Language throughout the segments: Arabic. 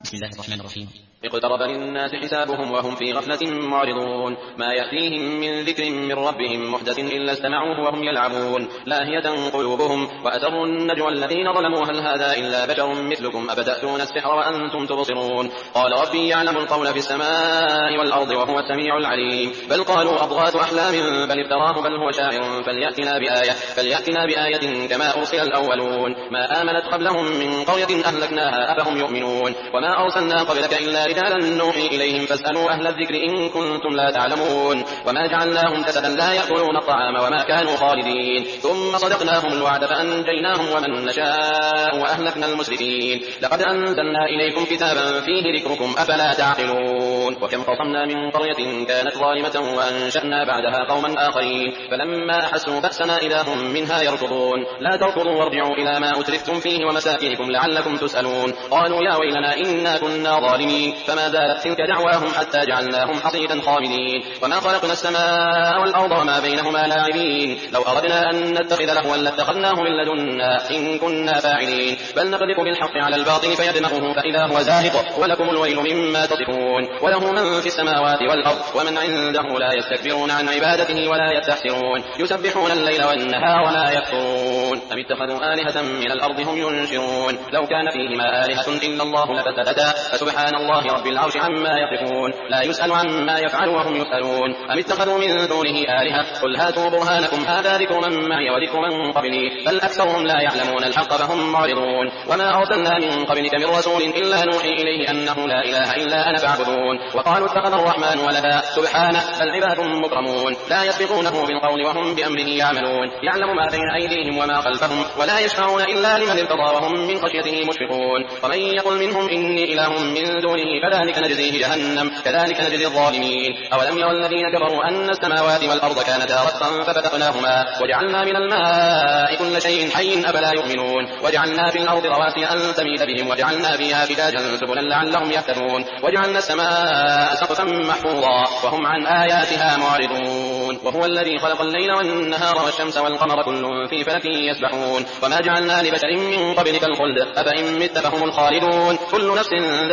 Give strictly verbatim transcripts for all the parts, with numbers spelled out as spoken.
بسم الله الرحمن الرحيم. اقترب للناس حسابهم وهم في غفلة معرضون ما يأتيهم من ذكر من ربهم محدث إلا استمعوه وهم يلعبون لاهية قلوبهم وأسروا النجوى الذين ظلموا هل هذا إلا بشر مثلكم أفتأتون السحر وأنتم تبصرون قال ربي يعلم القول في السماء والأرض وهو السميع العليم بل قالوا أضغاث أحلام بل افتراه بل هو شاعر فليأتنا بآية فليأتنا بآية كما أرسل الأولون ما آمنت قبلهم من قرية أهلكناها أفهم يؤمنون وما أرسلنا قبلك إلا رجالا نوحي إليهم فاسألوا أهل الذكر إن كنتم لا تعلمون وما جعلناهم جسدا لا يأكلون الطعام وما كانوا خالدين ثم صدقناهم الوعد فأنجيناهم ومن نشاء وأهلكنا المسرفين لقد أنزلنا إليكم كتابا فيه ذكركم أفلا تعقلون وكم قصمنا من قرية كانت ظالمة وأنشأنا بعدها قوما آخرين فلما أحسوا بأسنا إذا هم منها يركضون لا تركضوا وارجعوا إلى ما أترفتم فيه ومساكنكم لعلكم تسألون قالوا يا ويلنا إنا كنا ظالمين فما زالت تلك دعواهم حتى جعلناهم حصيدا خامدين وما خلقنا السماء والأرض وما بينهما لاعبين لو أردنا أن نتخذ لهوا لاتخذناه من لدنا إن كنا فاعلين بل نقذف بالحق على الباطل فيدمغه فإذا هو زاهق ولكم الويل مما تصفون وله من في السماوات والأرض ومن عنده لا يستكبرون عن عبادته ولا يستحسرون يسبحون الليل والنهار ولا يكفرون أم اتخذوا آلهة من الأرض هم ينشرون لو كان فيهما آلهة إلا الله لفسدتا فسبحان الله رب العرش عما يصفون لا يسأل عما يفعل وهم يسألون أم اتخذوا من دونه آلهة قل هاتوا برهانكم هذا ذكر من معي وذكر من قبلي بل أكثرهم لا يعلمون الحق فهم معرضون وما أرسلنا من قبلك من رسول إلا نوحي إليه أنه لا إله إلا أنا فاعبدون وقالوا اتخذ الرحمن ولدا سبحانه بل عباد مكرمون لا يسبقونه بالقول وهم بأمره يعملون يعلم ما بين أيديهم وما خلفهم ولا يشفعون إلا لمن ارتضى وهم من خشيته مشفقون ومن يقل منهم إني إله من دونه فذلك نجزيه جهنم كذلك نجزي الظالمين أولم يرى الذين كفروا أن السماوات والأرض كانتا رتقا ففتقناهما وجعلنا من الماء كل شيء حي أفلا يؤمنون وجعلنا في الأرض رواسي أن تميد بهم وجعلنا فيها فجاجا سبلا لعلهم يهتدون وجعلنا السماء سقفا محفوظا وهم عن آياتها معرضون وهو الذي خلق الليل والنهار والشمس والقمر كل في فلك يسبحون وما جعلنا لبشر من قبلك الخلد أفإن مت فهم الخالدون كل نفس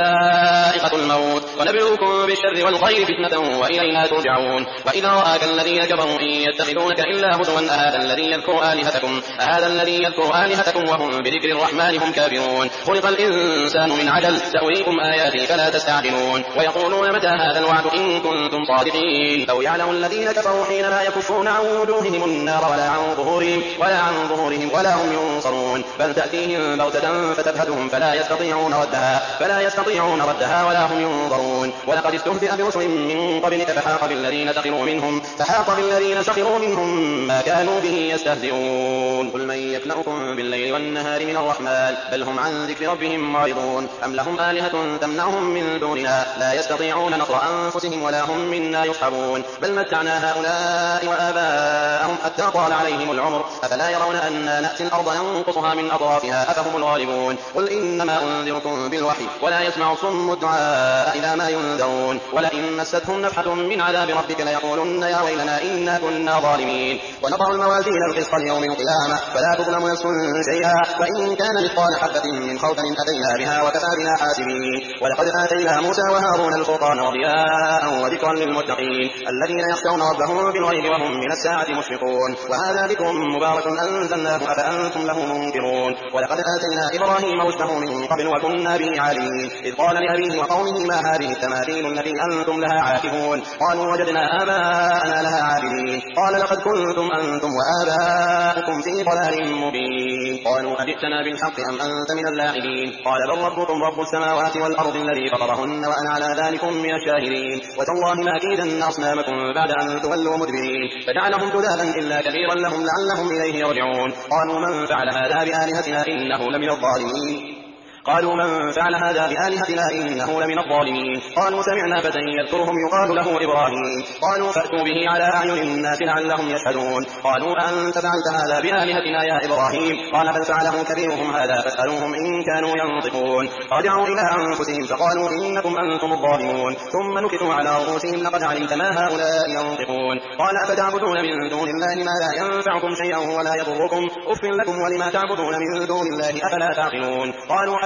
ذائقة الموت ونبلوكم بالشر والخير فتنة وإلينا ترجعون وإذا رآك الذين كفروا إن يتخذونك إلا هزوا أهذا الذي يذكر آلهتكم أهذا الذي يذكر آلهتكم وهم بذكر الرحمن هم كافرون خلق الإنسان من عجل سأريكم آياتي فلا تستعجلون ويقولون متى هذا الوعد إن كنتم صادقين لو يعلم الذين كفروا حين لا يكفون عن وجوههم النار ولا عن ظهورهم ولا عن ظهورهم ولا هم ينصرون بل تأتيهم بغتة فتبهتهم فلا يستطيعون ردها فلا يستطيعون ردها ولا هم ينظرون ولقد استهزئ برسل من قبلك فحاق بالذين سخروا منهم فحاق بالذين سخروا منهم ما كانوا به يستهزئون قل من يكلؤكم بالليل والنهار من الرحمن بل هم عن ذكر ربهم معرضون أم لهم آلهة تمنعهم من دوننا لا يستطيعون نصر أنفسهم ولا هم منا يصحبون بل متعنا هؤلاء وآباءهم حتى طال عليهم العمر أفلا يرون أنا نأتي الأرض ننقصها من أطرافها أفهم الغالبون قل إنما أنذركم بالوحي ولا يسمع صم الدعاء إذا ما ينذرون ولئن مستهم نفحة من عذاب ربك ليقولن يا ويلنا إنا كنا ظالمين ونضع الموازين القسط ليوم القيامة فلا تظلم نفس شيئا وإن كان مثقال حبة من خردل أتينا بها وكفى بنا حاسبين ولقد آتينا موسى وهارون الفرقان وضياء وذكرا للمتقين الذين يخشون ربهم بالغيب وهم من الساعة مشفقون وهذا ذكر مبارك أنزلناه أفأنتم له منكرون ولقد آتينا إبراهيم رشده من قبل وكنا به عالمين إذ قال لأبيه وقومه ما هذه التماثيل التي أنتم لها عاكفون قالوا وجدنا آباءنا لها عابدين قال لقد كنتم أنتم وآباؤكم في ضلال مبين قالوا أجئتنا بالحق أم أنت من اللاعبين قال بل ربكم رب السماوات والأرض الذي فطرهن وأنا على ذلكم من الشاهدين وتالله ما كيدن أصنامكم بعد أن تولوا مدبرين فجعلهم جذاذا إلا كبيرا لهم لعلهم إليه يرجعون قالوا من فعل هذا بآلهتنا إنه لمن الظالمين قالوا من فعل هذا بآلهتنا إنه لمن الظالمين قالوا سمعنا فتى يذكرهم يقال له إبراهيم قالوا فأتوا به على أعين الناس لعلهم يشهدون قالوا أنت فعلت هذا بآلهتنا يا إبراهيم قال بل فعله كبيرهم هذا فاسألوهم إن كانوا ينطقون رجعوا إلى أنفسهم فقالوا إنكم أنتم الظالمون ثم نكتوا على رؤوسهم لقد علمت ما هؤلاء ينطقون قال أفتعبدون من دون الله ما لا ينفعكم شيئا ولا يضركم أف لكم ولما تعبدون من دون الله أفلا تعقلون قالوا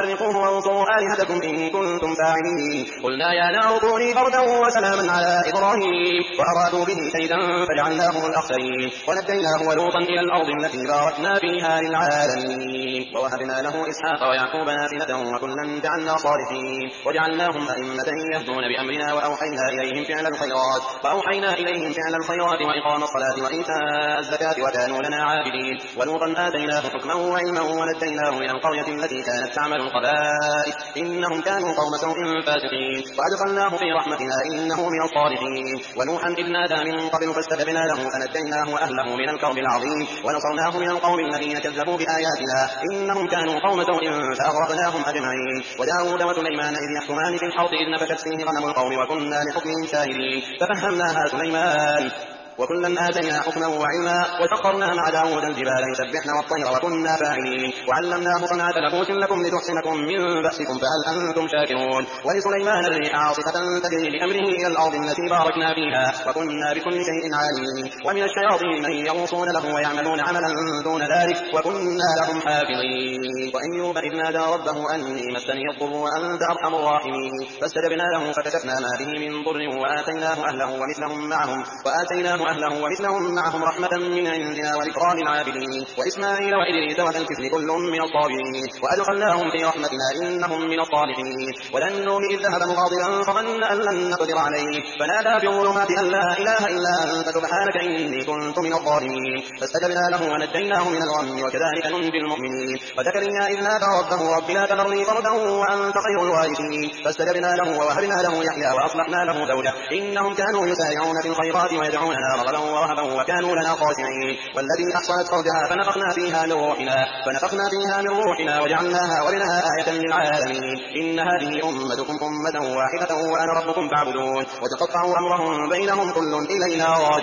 فاحرقوه وانصروا آلهتكم إن كنتم فاعلين قلنا يا نار كوني بردا وسلاما على إبراهيم وأرادوا به كيدا فجعلناهم الأخسرين ونجيناه ولوطا إلى الأرض التي باركنا فيها للعالمين ووهبنا له إسحاق ويعقوب نافلة وكلا جعلنا صالحين وجعلناهم أئمة يهدون بأمرنا وأوحينا إليهم فعل الخيرات وأوحينا إليهم فعل الخيرات وإقام الصلاة وإيتاء الزكاة وكانوا لنا عابدين ولوطا آتيناه حكما وعلما ونجيناه من القرية التي كانت تعمل القبائل إنهم كانوا قوم سوء فاسقين وأدخلناه في رحمتنا إنه من الصالحين ونوحا إذ نادى من قبل فاستجبنا له فنجيناه وأهله من الكرب العظيم ونصرناه من القوم الذين كذبوا بآياتنا إنهم كانوا قوم سوء فأغرقناهم أجمعين وداود وسليمان إذ يحكمان في الحرث إذ نفشت فيه غنم القوم وكنا لحكمهم شاهدين ففهمناها سليمان وكلا آتينا حكما وعلما وسخرنا مع داود الجبال يسبحن والطير وكنا فاعلين وعلمناه صنعة لبوس لكم لتحصنكم من بأسكم فهل أنتم شاكرون ولسليمان الريح عاصفة تجري بأمره إلى الأرض التي باركنا فيها وكنا بكل شيء عالمين ومن الشياطين من يغوصون له ويعملون عملا دون ذلك وكنا لهم حافظين وأيوب إذ نادى ربه أني مسني الضر وأنت أرحم الراحمين فاستجبنا له فكشفنا ما به من ضر وآتيناه أهله ومثلهم معهم وآتيناه أهله ومثلهم معهم رحمة من عندنا وذكرى للعابدين وإسماعيل وإدريس وذا الكفل كل من الصابرين وأدخلناهم في رحمتنا إنهم من الصالحين وذنون إذ ذهب مغاضبا فظن أن لن نقدر عليه فنادى في الظلمات أن لا إله إلا أنت سبحانك إني كنت من الظالمين فاستجبنا له ونجيناه من الغم وكذلك ننجي المؤمنين وزكريا إذ نادى ربه رب لا تذرني فردا وأنت خير الوارثين فاستجبنا له ووهبنا له يحيى وأصلحنا له زوجه إنهم كانوا يسارعون في الخيرات ويدعوننا رغبا ورهبا وكانوا لنا خاشعين والذي أحصنت فرجها فنفخنا فيها من روحنا فنفخنا فيها من روحنا وجعلناها وبنها آية للعالمين إن هذه أمتكم أمة واحدة وأنا ربكم فاعبدون وتقطعوا أمرهم بينهم كل إلينا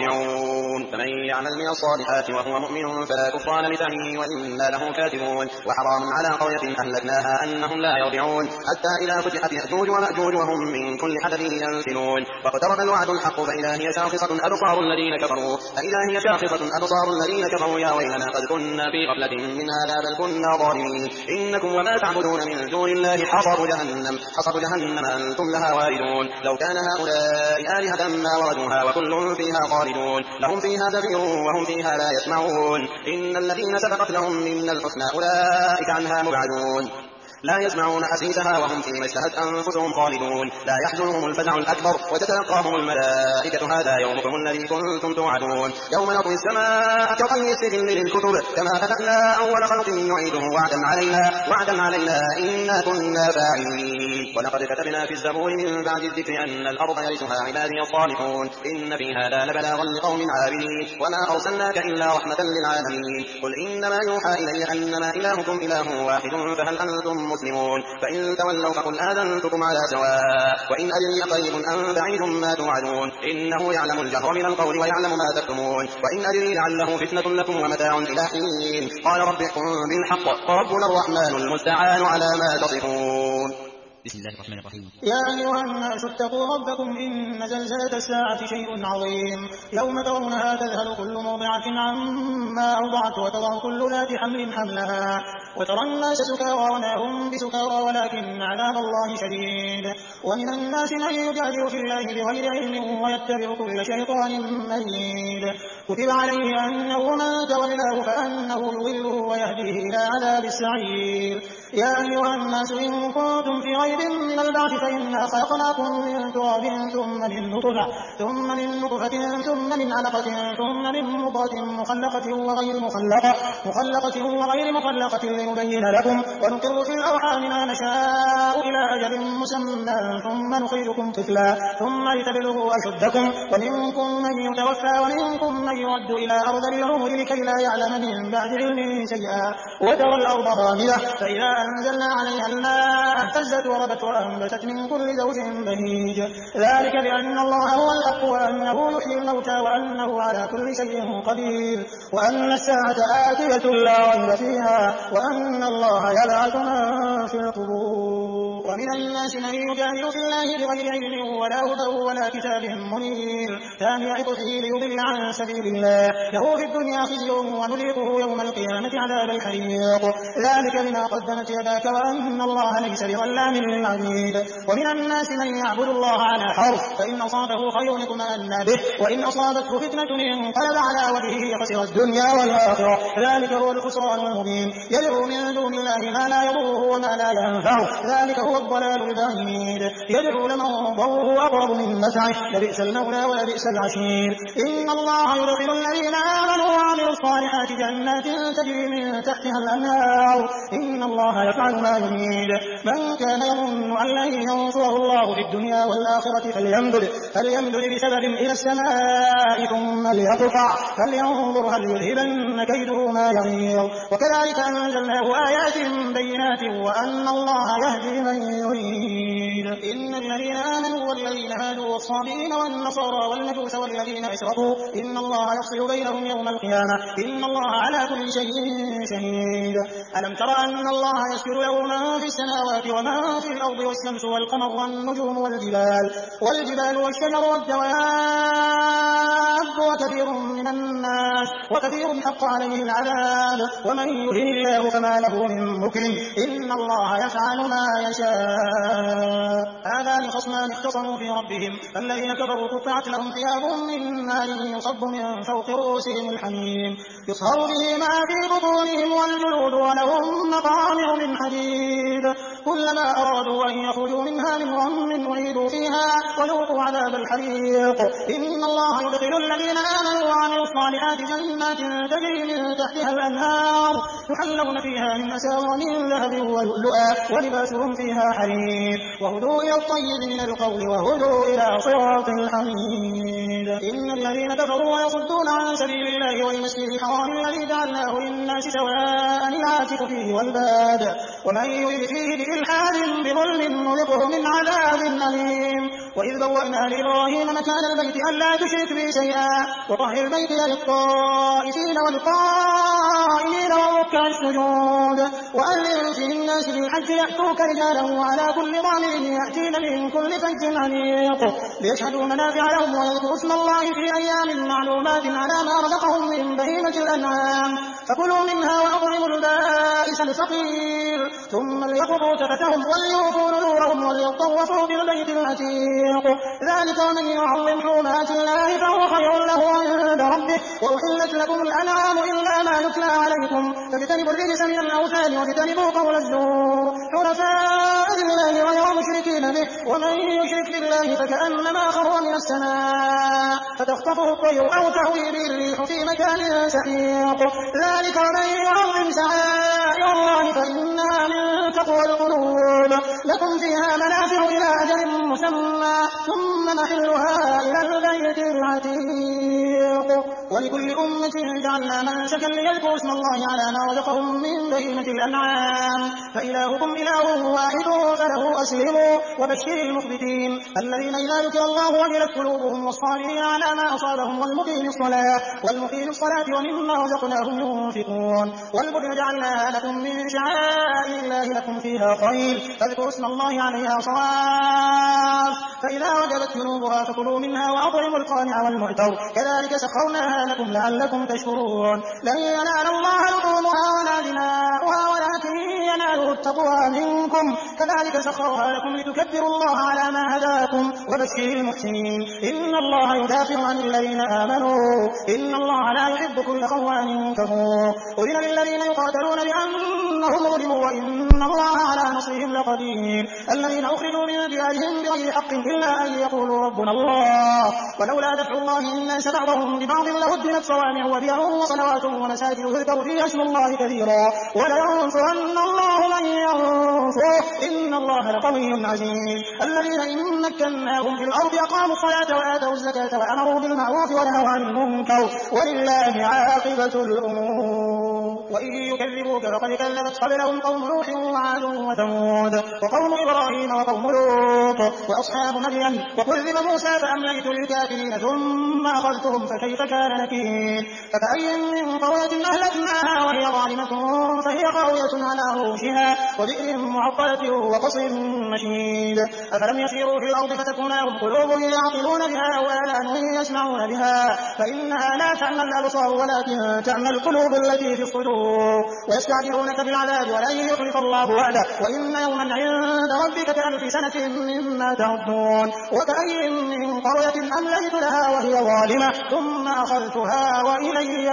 راجعون فمن يعمل من الصالحات وهو مؤمن فلا كفران لسعيه وإنا له كاتبون وحرام على قرية أهلكناها أنهم لا يرجعون حتى إذا فتحت يأجوج ومأجوج وهم من كل حدث ينسلون واقترب الوعد الحق فإذا هي شاخصة أبصار الذين كفروا فإذا هي شاخصة أبصار الذين كفروا يا ويلنا قد كنا في غفلة من هذا بل كنا ظالمين إنكم وما تعبدون من دون الله حصب جهنم حصب جهنم أنتم لها واردون لو كان هؤلاء آلهة ما وردوها وكل فيها خالدون لهم فيها زفير وهم فيها لا يسمعون إن الذين سبقت لهم من الحسنى أولئك عنها مبعدون لا يسمعون حسيسها وهم فيما اشتهت أنفسهم خالدون لا يحزنهم الفزع الأكبر وتتلقاهم الملائكة هذا يومكم الذي كنتم توعدون يوم نطوي السماء كطي السجل للكتب كما بدأنا أول خلق نعيده وعدا علينا وعدا علينا إنا كنا فاعلين ولقد كتبنا في الزبور من بعد الذكر أن الأرض يرثها عبادي الصالحون إن في هذا لبلاغا لقوم عابدين وما أرسلناك إلا رحمة للعالمين قل إنما يوحى إلي أنما إلهكم إله واحد فهل أنتم مسلمون فإن تولوا فقل آذنتكم على سواء وإن أدري قريب أم بعيد ما توعدون إنه يعلم الجهر من القول ويعلم ما تكتمون وإن أدري لعله فتنة لكم ومتاع إلى حين قال رب احكم بالحق وربنا الرحمن المستعان على ما تصفون. بسم الله الرحمن الرحيم. يا أيها الناس اتقوا ربكم إن زلزلة الساعة شيء عظيم يوم ترونها تذهل كل مرضعة عما أرضعت وتضع كل ذات حمل حملها وترى الناس سكارى وما هم بسكارى ولكن عذاب الله شديد ومن الناس من يجادل في الله بغير علم ويتبع كل شيطان مريد كتب عليه أنه من تولاه فأنه يضله ويهديه إلى عذاب السعير. يا أيها الناس إن كنتم في ريب من البعث فإنا خلقناكم من تراب ثم من نطفة ثم من نطفة ثم من علقة ثم من مضغة مخلقة وغير مخلقة مخلقة وغير مخلقة لنبين لكم ونقر في الأرحام ما نشاء إلى أجل مسمى ثم نخرجكم طفلا ثم لتبلغوا أشدكم ومنكم من يتوفى ومنكم من يرد إلى أرض العمر لكي لا يعلم من بعد علم شيئا وترى الأرض هامدة فإذا أنزلنا عليها الماء اهتزت وربت وأنبتت من كل زوج بهيج ذلك بأن الله هو الحق وأنه يحيي الموتى وأنه على كل شيء قدير وأن الساعة آتية لا ريب فيها وأن الله يبعث من في القبور ومن الناس من يجادل في الله بغير علم ولا هدى ولا كتاب منير ثاني عطفه ليضل عن سبيل الله له في الدنيا خزي ونذيقه يوم القيامة عذاب الحريق ذلك بما قدمت يداك وأن الله ليس بظلام للعبيد ومن الناس من يعبد الله على حرف فإن أصابه خير اطمأن به وإن أصابته فتنة انقلب على وجهه خسر الدنيا والآخرة ذلك هو الخسران المبين يدعو من دون الله ما لا يضره وما لا ينفعه ذلك هو الضلال البعيد يدعو لمن ضره أقرب من نفعه لبئس المولى ولبئس العشير إن الله يدخل الذين آمنوا وعملوا الصالحات جنات تجري من تحتها الأنهار إن الله يفعل ما يريد من كان يظن أن لن ينصره الله في الدنيا والآخرة فليمدد فليمدد بسبب إلى السماء ثم ليقطع فلينظر هل يذهبن كيده ما يغيظ وكذلك أنزلناه آيات بينات وأن الله يهدي من يريد إن الذين آمنوا والذين هادوا والصابئين والنصارى والمجوس والذين أشركوا إن الله يفصل بينهم يوم القيامة إن الله على كل شيء شهيد ألم تر أن الله يسجد له من في السماوات ومن في الأرض والشمس والقمر والنجوم والجبال والجبال والشجر والدواب وكثير من الناس وكثير حق عليه العذاب ومن يهن الله فما له من مكرم إن الله يفعل ما يشاء هذان خصمان اختصموا في ربهم فالذين كفروا قطعت لهم ثياب من نار يصب من فوق رؤوسهم الحميم يصهر به ما في بطونهم والجلود ولهم مقامع من حديد كلما أرادوا أن يخرجوا منها من غم أعيدوا فيها وذوقوا عذاب الحريق إن الله يدخل الذين آمنوا وعملوا الصالحات جنات تجري من تحتها الأنهار يحلون فيها من أساور من ذهب ولؤلؤا ولباسهم فيها حرير وهدوا إلى الطيب من القول وهدوا إلى صراط الحميد إن الذين كفروا ويصدون عن سبيل الله والمسجد الحرام الذي جعلناه للناس سواء العاكف فيه والباد ومن يرد فيه بإلحاد بظلم نذقه من عذاب أليم وإذ بوأنا لإبراهيم مكان البيت ألا تشرك بي شيئا وطهر البيت للطائفين والقائمين والركع السجود وأذن في الناس بالحج يأتوك رجالا وعلى كل ضامر يأتين من كل فج عميق ليشهدوا منافع لهم ويذكروا اسم الله في أيام معلومات على ما رزقهم من بهيمة الأنعام فكلوا منها وأطعموا البائس الفقير ثم ليقضوا تفتهم وليوفوا نذورهم وليطوفوا بالبيت العتيق ذلك ومن يعظم حرمات الله فهو خير له عند ربه وأحلت لكم الأنعام إلا ما يتلى عليكم فاجتنبوا الرجس من الأوثان واجتنبوا قول الزور حنفاء لله غير مشركين به ومن يشرك بالله فكأنما خر من السماء فتخطفه الطير أو تهوي به الريح في مكان سحيق ذلك ومن يعظم شعائر الله فإنها من تقوى القلوب لكم فيها منافع إلى أجل مسمى ثم محلها إلى البيت العتيق ولكل أمة جعلنا منسكا ليذكروا اسم الله على ما رزقهم من بهيمة الأنعام فإلهكم إله واحد فله أسلموا وبشر المخبتين الذين إذا ذكر الله وجلت قلوبهم والصابرين على ما أصابهم والمقيم الصلاة والمقيم الصلاة ومما رزقناهم ينفقون والبدن جعلناها لكم من شعائر الله لكم فيها خير فاذكروا اسم الله عليها صواف فإذا وجبت جنوبها فكلوا منها وأطعموا القانع والمعتر كذلك سخرناها لكم لعلكم تشكرون لن ينال الله لحومها ولا دماؤها ولكن يناله التقوى منكم كذلك سخرها لكم لتكبروا الله على ما هداكم وبشر المحسنين إن الله يدافع عن الذين آمنوا إن الله لا يحب كل خوان كفور أذن للذين يقاتلون بأنهم ظلموا وإن الله على نصرهم لقدير الذين أخرجوا من ديارهم بغير حق إلا أن يقولوا ربنا الله ولولا دفع الله الناس بعضهم ببعض لهدمت صوامع وبيع وصلوات ومساجد يذكر فيها اسم الله كثيرا ولينصرن الله من ينصره إن الله لقوي عزيز الذين إن مكناهم في الأرض أقاموا الصلاة وآتوا الزكاة وأمروا بالمعروف ونهوا عن المنكر ولله عاقبة الأمور وإن يكذبوك فقد كذبت قبلهم قوم نوح وعاد وثمود وقوم إبراهيم وقوم لوط ولوط وأصحاب مدين وكذب موسى فأمليت للكافرين ثم أخذتهم فكيف كان نكير فكأي من قرية أهلكناها وهي ظالمة فهي خاوية على عروشها وبئر معطلة وقصر مشيد أفلم يسيروا في الأرض فتكون لهم قلوب يعقلون بها وآذان يسمعون بها فإنها لا تعمى الأبصار ولكن تعمى القلوب التي في الصدور ويستعجلونك بالعذاب ولن يخلف الله وعده وإن يوما عند ربك كألف سنة مما تعدون وكأي من قرية أمليت لها وهي ظالمة ثم أخذتها وإلي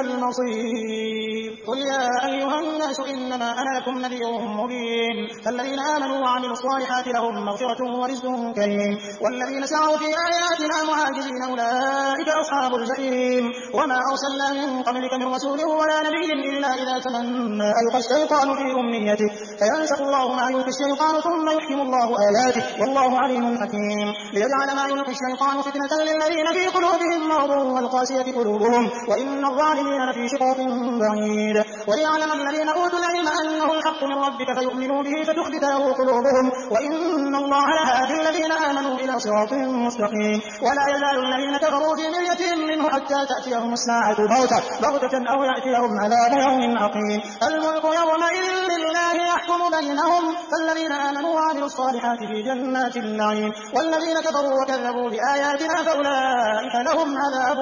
المصير قل يا أيها الناس إنما أنا لكم نذير مبين فالذين آمنوا وعملوا الصالحات لهم مغفرة ورزق كريم والذين سعوا في آياتنا معاجزين أولئك أصحاب الجحيم وما أرسلنا من قبلك من رسول ولا نبي إلا إذا تمنى ألقى الشيطان في أمنيته فينسخ الله ما يلقي الشيطان ثم يحكم الله آياته والله عليم حكيم ليجعل ما يلقي الشيطان فتنة للذين في قلوبهم مرض والقاسية قلوبهم وإن الظالمين لفي شقاق بعيد وليعلم الذين أوتوا العلم أنه الحق من ربك فيؤمنوا به فتخبت له قلوبهم وإن الله لهادي الذين آمنوا إلى صراط مستقيم ولا يزال الذين كفروا في مرية منه حتى تأتيهم الساعة بغتة بغتة أو يأتيهم عذاب يوم عقيم الملك يومئذ لله يحكم بينهم فالذين آمنوا وعملوا الصالحات في جنات النعيم والذين كفروا وكذبوا بآياتنا فأولئك لهم عذاب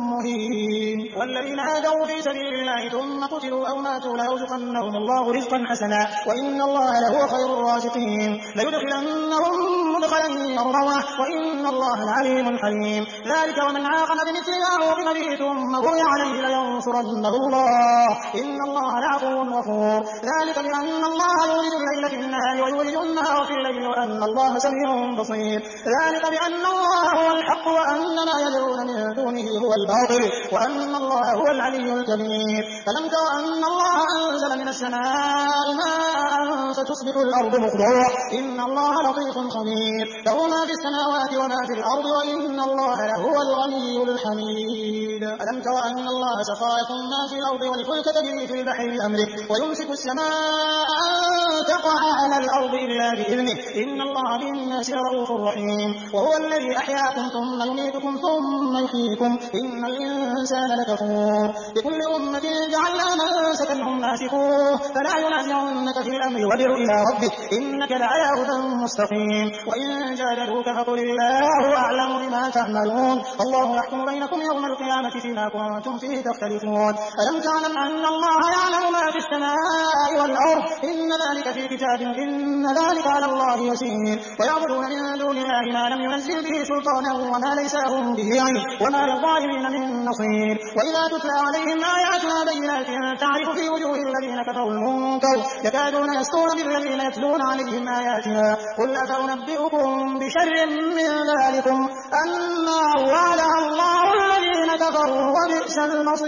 مهين والذين آذوا في سبيل الله ثم قتلوا أو ماتوا ليرزقنهم الله رزقا حسنا وإن الله لهو خير الرازقين ليدخلنهم مدخلا يرضونه وإن الله عليم حليم ذلك ومن عاقب بمثل ما عوقب به ثم بغي عليه لينصرنه الله إن الله لعفو غفور ذلك بأن الله يولد الليل في النهار ويولد النهار في الليل وأن الله سميع بصير ذلك بأن الله هو الحق وأن ما يدعون من دونه هو الباطل وأن الله هو العلي الكبير فلم تر أن الله أنزل من السماء ماء فتصبح الأرض مخضرة إن الله لطيف خبير له ما في السماوات وما في الأرض وإن الله لهو الغني الحميد ألم تر أن الله سخر لكم ما في الأرض والفلك تجري في البحر بأمره ويمسك السماء أن تقع على الأرض إلا بإذنه إن الله بالناس لرؤوف رحيم وهو الذي أحياكم ثم يميتكم ثم يحييكم إن الإنسان لكفور لكل أمة جعلنا منسكا هم ناسكوه فلا ينازعنك في الأمر وادع إلى ربك إنك لعلى هدى مستقيم وإن جادلوك فقل الله أعلم بما تعملون الله يحكم بينكم يوم القيامة فيما كنتم فيه تختلفون ألم تعلم أن الله يعلم ما في السماء والأرض إن ذلك في كتاب إن ذلك على الله يسير ويعبدون من دون الله ما لم ينزل به سلطانا وما ليس لهم به علم وما للظالمين من نصير وإذا تتلى عليهم آياتنا بينات تعرف في وجوه الذين كفروا المنكر يكادون يسطون بالذين يتلون عليهم آياتنا قل أفأنبئكم بشر من ذلكم النار وعدها الله الذين كفروا وبئس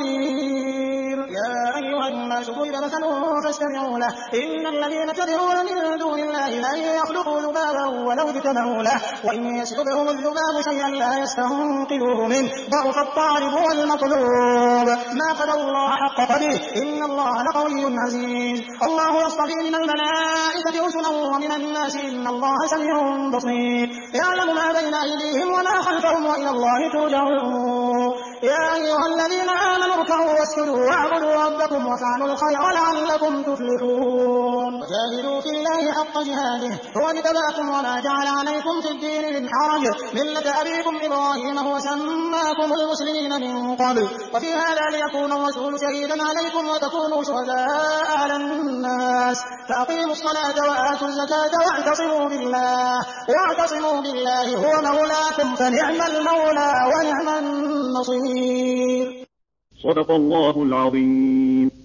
المصير يا أيها الناس ضرب مثل فاستمعوا له إن الذين تدعون من دون الله لن يخلقوا ذبابا ولو اجتمعوا له وإن يسلبهم الذباب شيئا لا يستنقذوه منه ضعف الطالب والمطلوب ما قدر الله حق قدره إن الله لقوي عزيز الله يصطفي من الملائكة رسلا ومن الناس إن الله سميع بصير يعلم ما بين أيديهم وما خلفهم وإلى الله ترجع الأمور يا أيها الذين آمنوا اركعوا واسجدوا واعبدوا ربكم وافعلوا الخير لعلكم تفلحون وجاهدوا في الله حق جهاده هو اجتباكم وما جعل عليكم في الدين من حرج ملة أبيكم إبراهيم هو سماكم المسلمين من قبل وفي هذا ليكون الرسول شهيدا عليكم وتكونوا شهداء على الناس فأقيموا الصلاة وآتوا الزكاة واعتصموا بالله واعتصموا بالله هو مولاكم فنعم المولى ونعم النصير صدق الله العظيم.